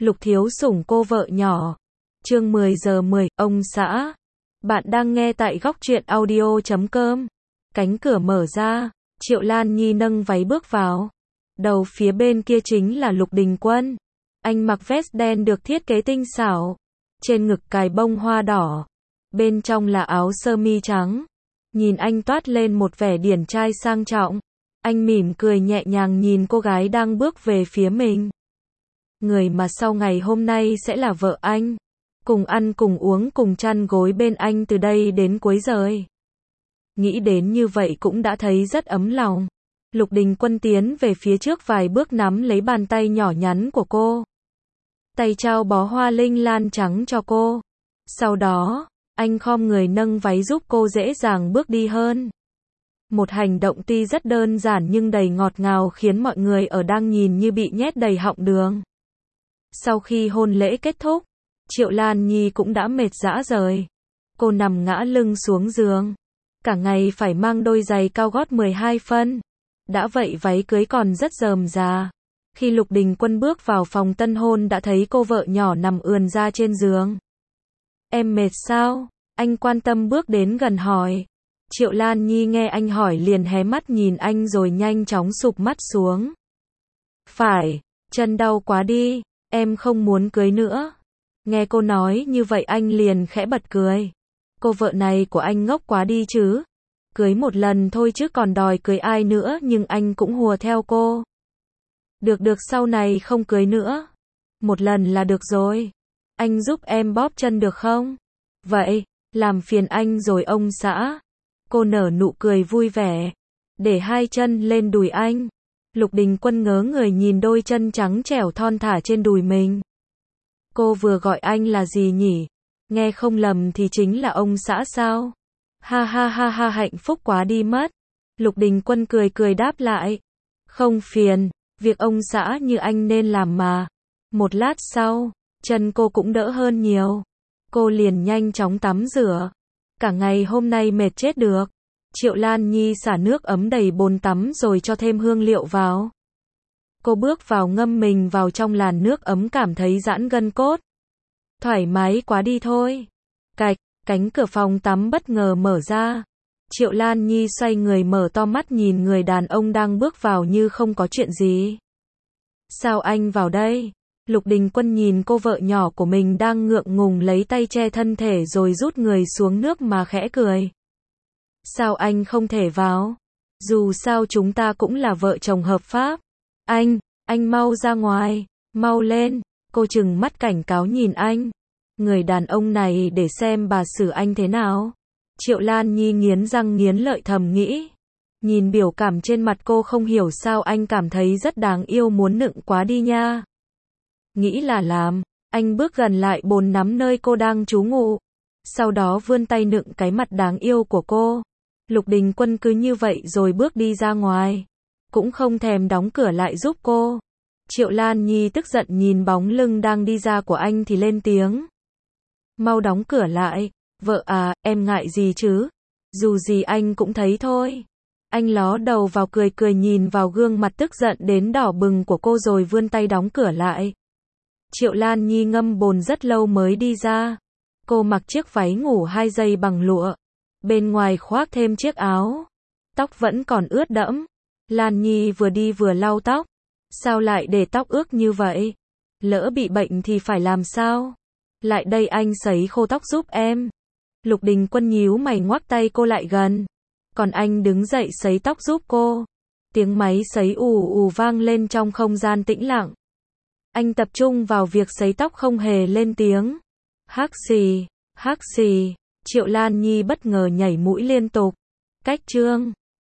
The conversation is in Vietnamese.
Lục Thiếu Sủng cô vợ nhỏ. Chương 10 giờ 10, ông xã. Bạn đang nghe tại góc truyện audio.com. Cánh cửa mở ra, Triệu Lan Nhi nâng váy bước vào. Đầu phía bên kia chính là Lục Đình Quân. Anh mặc vest đen được thiết kế tinh xảo, trên ngực cài bông hoa đỏ, bên trong là áo sơ mi trắng. Nhìn anh toát lên một vẻ điển trai sang trọng. Anh mỉm cười nhẹ nhàng nhìn cô gái đang bước về phía mình. Người mà sau ngày hôm nay sẽ là vợ anh. Cùng ăn cùng uống cùng chăn gối bên anh từ đây đến cuối đời. Nghĩ đến như vậy cũng đã thấy rất ấm lòng. Lục Đình Quân tiến về phía trước vài bước nắm lấy bàn tay nhỏ nhắn của cô. Tay trao bó hoa linh lan trắng cho cô. Sau đó, anh khom người nâng váy giúp cô dễ dàng bước đi hơn. Một hành động tuy rất đơn giản nhưng đầy ngọt ngào khiến mọi người ở đang nhìn như bị nhét đầy họng đường. Sau khi hôn lễ kết thúc, Triệu Lan Nhi cũng đã mệt rã rời. Cô nằm ngã lưng xuống giường. Cả ngày phải mang đôi giày cao gót 12 phân. Đã vậy váy cưới còn rất rườm rà. Khi Lục Đình Quân bước vào phòng tân hôn đã thấy cô vợ nhỏ nằm ườn ra trên giường. Em mệt sao? Anh quan tâm bước đến gần hỏi. Triệu Lan Nhi nghe anh hỏi liền hé mắt nhìn anh rồi nhanh chóng sụp mắt xuống. Phải, chân đau quá đi, em không muốn cưới nữa. Nghe cô nói như vậy anh liền khẽ bật cười. Cô vợ này của anh ngốc quá đi chứ. Cưới một lần thôi chứ còn đòi cưới ai nữa, nhưng anh cũng hùa theo cô. Được sau này không cưới nữa. Một lần là được rồi. Anh giúp em bóp chân được không? Vậy, làm phiền anh rồi ông xã. Cô nở nụ cười vui vẻ. Để hai chân lên đùi anh. Lục Đình Quân ngớ người nhìn đôi chân trắng trẻo thon thả trên đùi mình. Cô vừa gọi anh là gì nhỉ? Nghe không lầm thì chính là ông xã sao? Ha ha ha ha, hạnh phúc quá đi mất. Lục Đình Quân cười cười đáp lại. Không phiền, việc ông xã như anh nên làm mà. Một lát sau, chân cô cũng đỡ hơn nhiều. Cô liền nhanh chóng tắm rửa. Cả ngày hôm nay mệt chết được. Triệu Lan Nhi xả nước ấm đầy bồn tắm rồi cho thêm hương liệu vào. Cô bước vào ngâm mình vào trong làn nước ấm cảm thấy giãn gân cốt. Thoải mái quá đi thôi. Cạch, cánh cửa phòng tắm bất ngờ mở ra. Triệu Lan Nhi xoay người mở to mắt nhìn người đàn ông đang bước vào như không có chuyện gì. Sao anh vào đây? Lục Đình Quân nhìn cô vợ nhỏ của mình đang ngượng ngùng lấy tay che thân thể rồi rút người xuống nước mà khẽ cười. Sao anh không thể vào? Dù sao chúng ta cũng là vợ chồng hợp pháp. Anh mau ra ngoài, mau lên. Cô trừng mắt cảnh cáo nhìn anh. Người đàn ông này để xem bà xử anh thế nào. Triệu Lan Nhi nghiến răng nghiến lợi thầm nghĩ. Nhìn biểu cảm trên mặt cô không hiểu sao anh cảm thấy rất đáng yêu muốn nựng quá đi nha. Nghĩ là làm, anh bước gần lại bồn nắm nơi cô đang trú ngụ. Sau đó vươn tay nựng cái mặt đáng yêu của cô. Lục Đình Quân cứ như vậy rồi bước đi ra ngoài. Cũng không thèm đóng cửa lại giúp cô. Triệu Lan Nhi tức giận nhìn bóng lưng đang đi ra của anh thì lên tiếng. Mau đóng cửa lại. Vợ à, em ngại gì chứ? Dù gì anh cũng thấy thôi. Anh ló đầu vào cười cười nhìn vào gương mặt tức giận đến đỏ bừng của cô rồi vươn tay đóng cửa lại. Triệu Lan Nhi ngâm bồn rất lâu mới đi ra. Cô mặc chiếc váy ngủ 2 dây bằng lụa. Bên ngoài khoác thêm chiếc áo. Tóc vẫn còn ướt đẫm. Lan Nhi vừa đi vừa lau tóc. Sao lại để tóc ướt như vậy? Lỡ bị bệnh thì phải làm sao? Lại đây anh sấy khô tóc giúp em. Lục Đình Quân nhíu mày ngoắc tay cô lại gần. Còn anh đứng dậy sấy tóc giúp cô. Tiếng máy sấy ù ù vang lên trong không gian tĩnh lặng. Anh tập trung vào việc sấy tóc không hề lên tiếng. Hắc xì, Triệu Lan Nhi bất ngờ nhảy mũi liên tục. Cách chương